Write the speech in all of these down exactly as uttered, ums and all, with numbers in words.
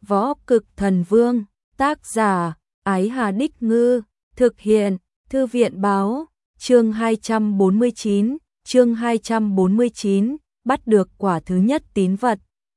Võ Cực Thần Vương, tác giả, Ái Hà Đích Ngư, thực hiện, Thư viện Báo, chương hai trăm bốn mươi chín, chương hai trăm bốn mươi chín, bắt được quả thứ nhất tín vật.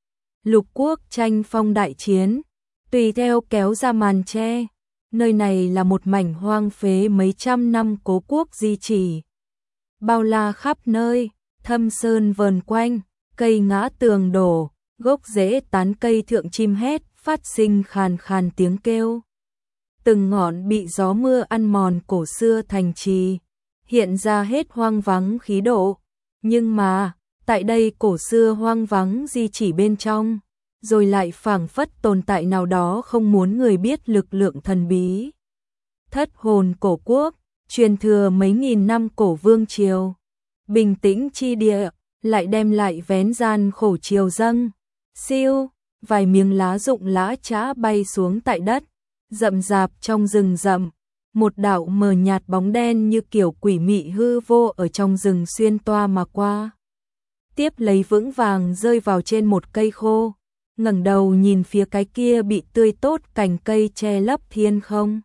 Lục quốc tranh phong đại chiến, tùy theo kéo ra màn che, nơi này là một mảnh hoang phế mấy trăm năm cố quốc di chỉ. Bao la khắp nơi, thâm sơn vờn quanh, cây ngã tường đổ, gốc rễ tán cây thượng chim hét, phát sinh khàn khàn tiếng kêu. Từng ngọn bị gió mưa ăn mòn cổ xưa thành trì, hiện ra hết hoang vắng khí độ. Nhưng mà, tại đây cổ xưa hoang vắng di chỉ bên trong, rồi lại phảng phất tồn tại nào đó không muốn người biết lực lượng thần bí. Thất hồn cổ quốc, truyền thừa mấy nghìn năm cổ vương triều, bình tĩnh chi địa, lại đem lại vén gian khổ triều dâng. Siêu, vài miếng lá rụng lá chã bay xuống tại đất, rậm rạp trong rừng rậm, một đạo mờ nhạt bóng đen như kiểu quỷ mị hư vô ở trong rừng xuyên toa mà qua. Tiếp lấy vững vàng rơi vào trên một cây khô, ngẩng đầu nhìn phía cái kia bị tươi tốt cành cây che lấp thiên không.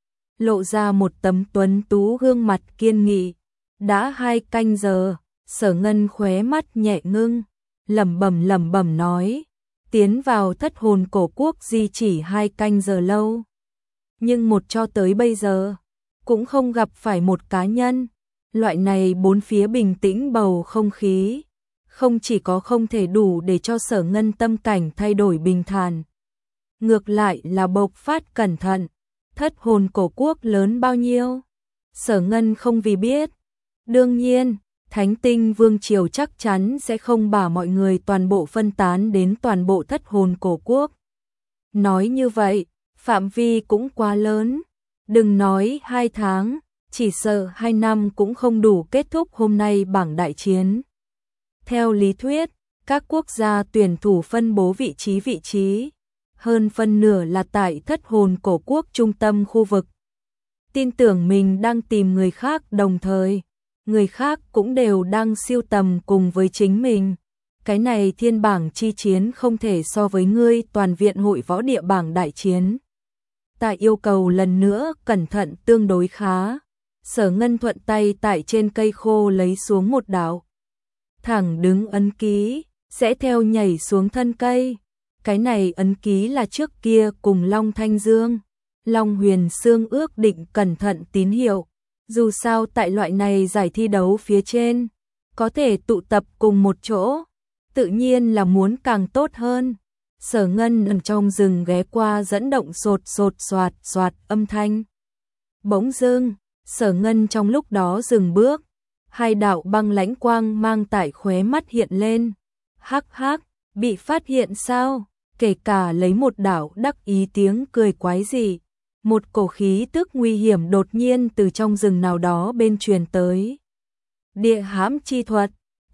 Lộ ra một tấm tuấn tú gương mặt kiên nghị. Đã hai canh giờ, Sở Ngân khóe mắt nhẹ ngưng, lẩm bẩm lẩm bẩm nói, tiến vào thất hồn cổ quốc di chỉ hai canh giờ lâu. Nhưng một cho tới bây giờ, cũng không gặp phải một cá nhân. Loại này bốn phía bình tĩnh bầu không khí, không chỉ có không thể đủ để cho Sở Ngân tâm cảnh thay đổi bình thản, ngược lại là bộc phát cẩn thận. Thất hồn cổ quốc lớn bao nhiêu? Sở Ngân không vì biết. Đương nhiên, Thánh Tinh Vương Triều chắc chắn sẽ không bảo mọi người toàn bộ phân tán đến toàn bộ thất hồn cổ quốc. Nói như vậy, phạm vi cũng quá lớn. Đừng nói hai tháng, chỉ sợ hai năm cũng không đủ kết thúc hôm nay bảng đại chiến. Theo lý thuyết, các quốc gia tuyển thủ phân bố vị trí vị trí, hơn phân nửa là tại thất hồn cổ quốc trung tâm khu vực. Tin tưởng mình đang tìm người khác đồng thời, người khác cũng đều đang siêu tầm cùng với chính mình. Cái này thiên bảng chi chiến không thể so với ngươi toàn viện hội võ địa bảng đại chiến. Ta yêu cầu lần nữa cẩn thận tương đối khá. Sở Ngân thuận tay tại trên cây khô lấy xuống một đạo thẳng đứng ấn ký, sẽ theo nhảy xuống thân cây. Cái này ấn ký là trước kia cùng Long Thanh Dương, Long Huyền Sương ước định cẩn thận tín hiệu. Dù sao tại loại này giải thi đấu phía trên, có thể tụ tập cùng một chỗ, tự nhiên là muốn càng tốt hơn. Sở Ngân ở trong rừng ghé qua dẫn động sột sột soạt soạt âm thanh. Bỗng dưng, Sở Ngân trong lúc đó dừng bước, hai đạo băng lãnh quang mang tại khóe mắt hiện lên. Hắc hắc, bị phát hiện sao? Kể cả lấy một đạo đắc ý tiếng cười quái dị. Một cổ khí tức nguy hiểm đột nhiên từ trong rừng nào đó bên truyền tới. Địa hãm chi thuật,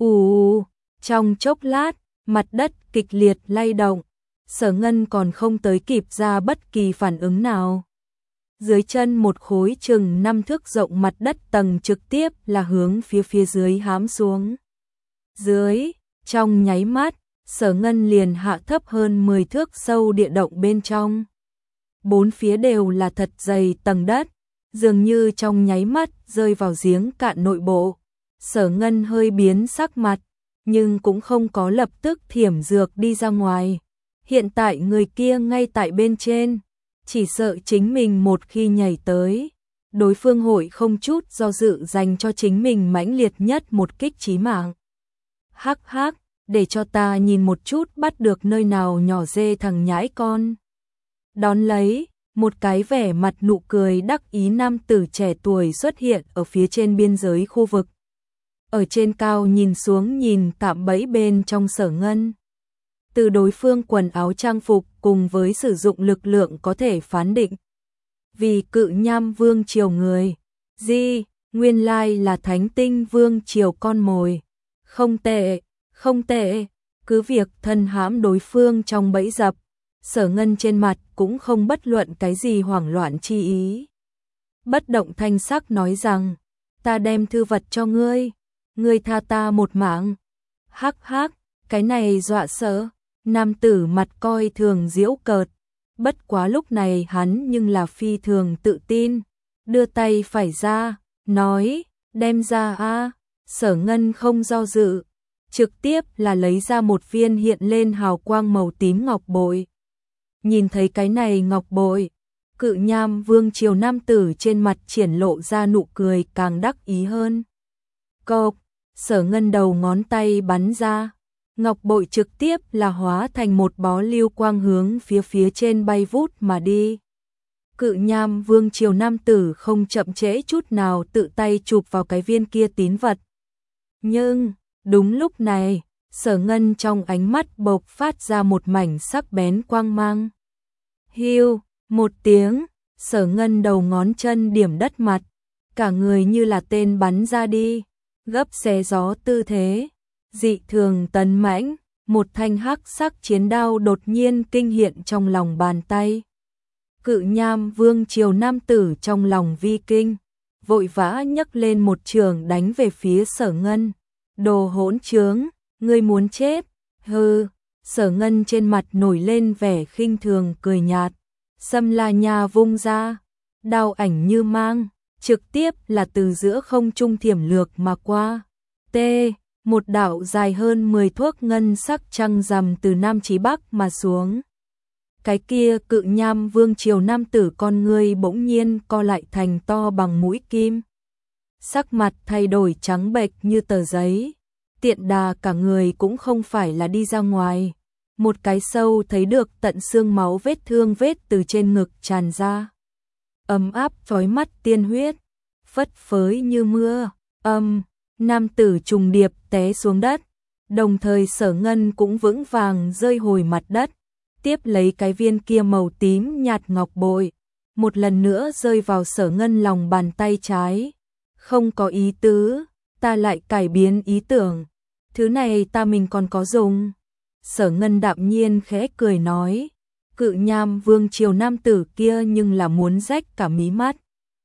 ù, trong chốc lát, mặt đất kịch liệt lay động. Sở Ngân còn không tới kịp ra bất kỳ phản ứng nào. Dưới chân một khối chừng năm thước rộng mặt đất tầng trực tiếp là hướng phía phía dưới hãm xuống. Dưới, trong nháy mắt, Sở Ngân liền hạ thấp hơn mười thước sâu địa động bên trong. Bốn phía đều là thật dày tầng đất, dường như trong nháy mắt rơi vào giếng cạn nội bộ. Sở Ngân hơi biến sắc mặt, nhưng cũng không có lập tức thiểm dược đi ra ngoài. Hiện tại người kia ngay tại bên trên, chỉ sợ chính mình một khi nhảy tới, đối phương hội không chút do dự dành cho chính mình mãnh liệt nhất một kích chí mạng. Hắc hắc, để cho ta nhìn một chút bắt được nơi nào nhỏ dê thằng nhãi con. Đón lấy, một cái vẻ mặt nụ cười đắc ý nam tử trẻ tuổi xuất hiện ở phía trên biên giới khu vực. Ở trên cao nhìn xuống nhìn cạm bẫy bên trong Sở Ngân. Từ đối phương quần áo trang phục cùng với sử dụng lực lượng có thể phán định. Vì cự nham vương triều người, di, nguyên lai là Thánh Tinh Vương triều con mồi. Không tệ, không tệ, cứ việc thân hãm đối phương trong bẫy dập. Sở Ngân trên mặt cũng không bất luận cái gì hoảng loạn chi ý. Bất động thanh sắc nói rằng, ta đem thư vật cho ngươi, ngươi tha ta một mạng. Hắc hắc, cái này dọa sợ. Nam tử mặt coi thường giễu cợt, Bất quá lúc này hắn nhưng là phi thường tự tin, đưa tay phải ra, nói, đem ra a. Sở Ngân không do dự, trực tiếp là lấy ra một viên hiện lên hào quang màu tím ngọc bội. Nhìn thấy cái này ngọc bội, Cự Nham Vương triều nam tử trên mặt triển lộ ra nụ cười càng đắc ý hơn. Cộp, Sở Ngân đầu ngón tay bắn ra, ngọc bội trực tiếp là hóa thành một bó lưu quang hướng phía phía trên bay vút mà đi. Cự Nham Vương triều nam tử không chậm trễ chút nào tự tay chụp vào cái viên kia tín vật. Nhưng, đúng lúc này, Sở Ngân trong ánh mắt bộc phát ra một mảnh sắc bén quang mang. Hiu, một tiếng, Sở Ngân đầu ngón chân điểm đất mặt, cả người như là tên bắn ra đi, gấp xé gió tư thế, dị thường tấn mãnh, một thanh hắc sắc chiến đao đột nhiên kinh hiện trong lòng bàn tay. Cự Nham Vương triều nam tử trong lòng vi kinh, vội vã nhấc lên một trường đánh về phía Sở Ngân. Đồ hỗn trướng, ngươi muốn chết? Hừ. Sở Ngân trên mặt nổi lên vẻ khinh thường cười nhạt, Sâm La Nha vung ra, đao ảnh như mang, trực tiếp là từ giữa không trung thiểm lược mà qua. T, một đạo dài hơn mười thước ngân sắc trăng rằm từ nam chí bắc mà xuống. Cái kia Cự Nham Vương triều nam tử con ngươi bỗng nhiên co lại thành to bằng mũi kim. Sắc mặt thay đổi trắng bệch như tờ giấy, tiện đà cả người cũng không phải là đi ra ngoài. Một cái sâu thấy được tận xương máu vết thương vết từ trên ngực tràn ra. Ấm áp chói mắt tiên huyết, phất phới như mưa, âm, nam tử trùng điệp té xuống đất. Đồng thời Sở Ngân cũng vững vàng rơi hồi mặt đất, tiếp lấy cái viên kia màu tím nhạt ngọc bội, một lần nữa rơi vào Sở Ngân lòng bàn tay trái. Không có ý tứ, ta lại cải biến ý tưởng, thứ này ta mình còn có dùng. Sở Ngân đạm nhiên khẽ cười nói, Cự Nham Vương triều nam tử kia nhưng là muốn rách cả mí mắt.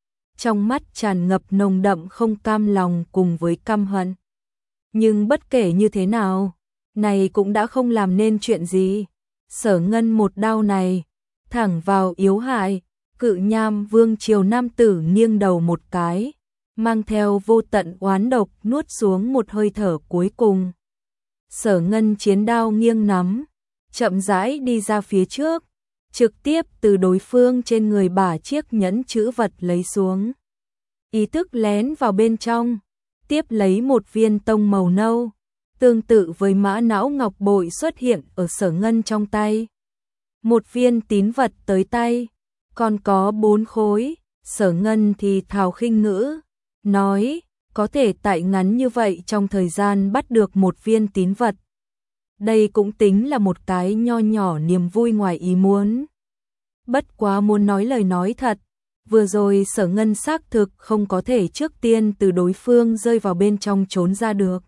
Trong mắt tràn ngập nồng đậm không cam lòng cùng với căm hận. Nhưng bất kể như thế nào, này cũng đã không làm nên chuyện gì. Sở Ngân một đao này, thẳng vào yếu hại, Cự Nham Vương triều nam tử nghiêng đầu một cái, mang theo vô tận oán độc nuốt xuống một hơi thở cuối cùng. Sở Ngân chiến đao nghiêng nắm, chậm rãi đi ra phía trước, trực tiếp từ đối phương trên người bả chiếc nhẫn chữ vật lấy xuống. Ý thức lén vào bên trong, tiếp lấy một viên tông màu nâu, tương tự với mã não ngọc bội xuất hiện ở Sở Ngân trong tay. Một viên tín vật tới tay, còn có bốn khối. Sở Ngân thì thào khinh ngữ, nói, có thể tại ngắn như vậy trong thời gian bắt được một viên tín vật. Đây cũng tính là một cái nho nhỏ niềm vui ngoài ý muốn. Bất quá muốn nói lời nói thật, vừa rồi Sở Ngân xác thực không có thể trước tiên từ đối phương rơi vào bên trong trốn ra được.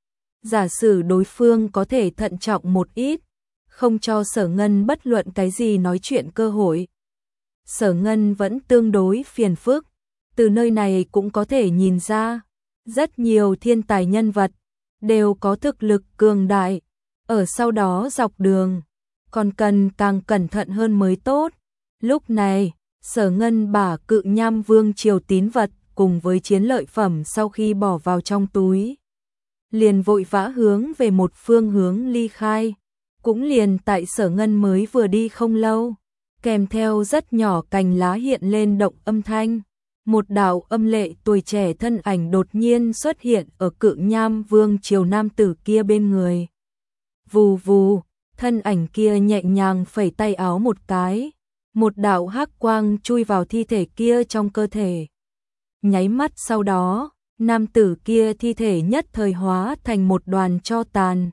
Giả sử đối phương có thể thận trọng một ít, không cho Sở Ngân bất luận cái gì nói chuyện cơ hội. Sở Ngân vẫn tương đối phiền phức, từ nơi này cũng có thể nhìn ra, rất nhiều thiên tài nhân vật đều có thực lực cường đại, ở sau đó dọc đường, còn cần càng cẩn thận hơn mới tốt. Lúc này, Sở Ngân bả Cự Nham Vương triều tín vật cùng với chiến lợi phẩm sau khi bỏ vào trong túi, liền vội vã hướng về một phương hướng ly khai. Cũng liền tại Sở Ngân mới vừa đi không lâu, kèm theo rất nhỏ cành lá hiện lên động âm thanh, một đạo âm lệ tuổi trẻ thân ảnh đột nhiên xuất hiện ở Cự Nham Vương triều nam tử kia bên người. Vù vù, thân ảnh kia nhẹ nhàng phẩy tay áo một cái, một đạo hắc quang chui vào thi thể kia trong cơ thể. Nháy mắt sau đó, nam tử kia thi thể nhất thời hóa thành một đoàn tro tàn.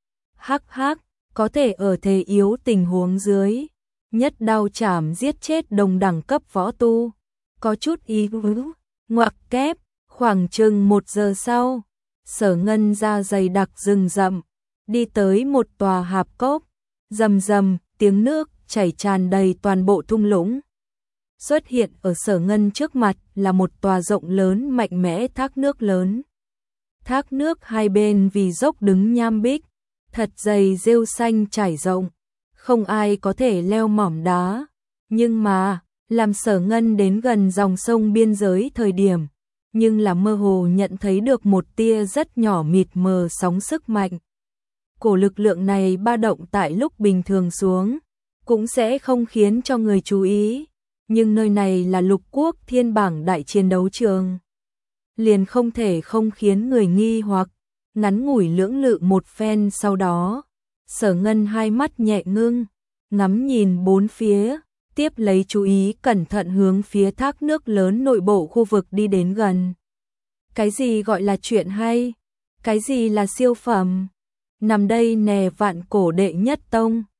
Hắc hắc, có thể ở thế yếu tình huống dưới, nhất đao chảm giết chết đồng đẳng cấp võ tu, có chút ý vứ. Ngoặc kép, khoảng chừng một giờ sau, Sở Ngân ra dày đặc rừng rậm, đi tới một tòa hạp cốc, rầm rầm tiếng nước chảy tràn đầy toàn bộ thung lũng. Xuất hiện ở Sở Ngân trước mặt là một tòa rộng lớn mạnh mẽ thác nước lớn. Thác nước hai bên vì dốc đứng nham bích, thật dày rêu xanh trải rộng, không ai có thể leo mỏm đá. Nhưng mà, làm Sở Ngân đến gần dòng sông biên giới thời điểm, nhưng là mơ hồ nhận thấy được một tia rất nhỏ mịt mờ sóng sức mạnh. Cổ lực lượng này ba động tại lúc bình thường xuống, cũng sẽ không khiến cho người chú ý, nhưng nơi này là lục quốc thiên bảng đại chiến đấu trường. Liền không thể không khiến người nghi hoặc, ngắn ngủi lưỡng lự một phen sau đó, Sở Ngân hai mắt nhẹ ngưng, ngắm nhìn bốn phía, tiếp lấy chú ý cẩn thận hướng phía thác nước lớn nội bộ khu vực đi đến gần. Cái gì gọi là chuyện hay? Cái gì là siêu phẩm? Nằm đây nè Vạn Cổ đệ nhất tông,